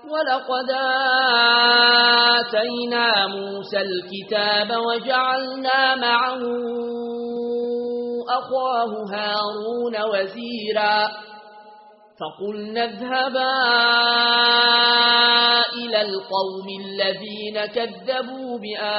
ولقد آتينا موسى الكتاب وجعلنا معه أخاه هارون وزيرا فقلنا اذهبا إلى القوم الذين كذبوا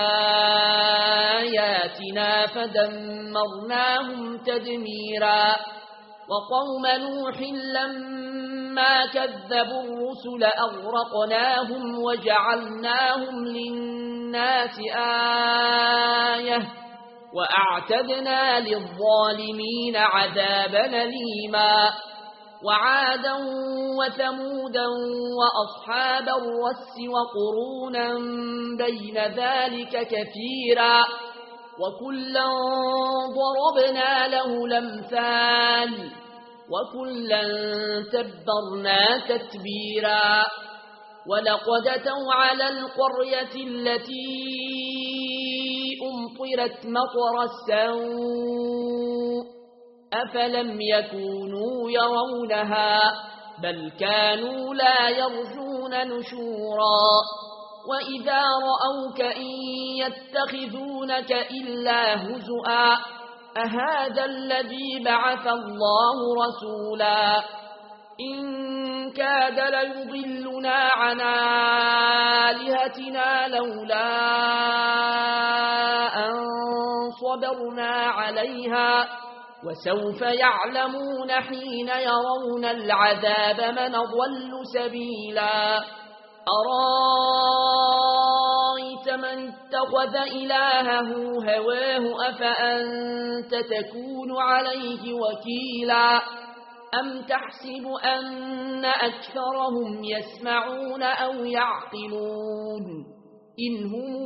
بآياتنا فدمرناهم تدميرا وقوم نوح لما كذبوا الرسل أغرقناهم وجعلناهم للناس آية وأعتدنا للظالمين عذابا أليما وعادا وثمودا وأصحاب الرس وقرونا بين ذلك كثيرا وكلا ضربنا له الأمثال وكلا تبرنا تتبيرا ولقد أتوا على القرية التي أمطرت مطر السوء أفلم يكونوا يرونها بل كانوا لا يرجون نشورا وإذا رأوك إن يتخذونك إلا هزؤا أهذا الذي بعث الله رسولا إن كاد ليضلنا عن آلهتنا لولا أن صبرنا عليها وسوف يعلمون حين يرون العذاب من ضل سبيلا أرأيت من اتخذ إلهه هواه أفأنت تكون عليه وكيلا أم تحسب أن أكثرهم يسمعون أو يعقلون إن هم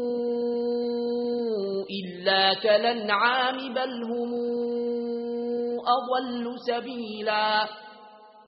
إلا كالأنعام بل هم أضل سبيلا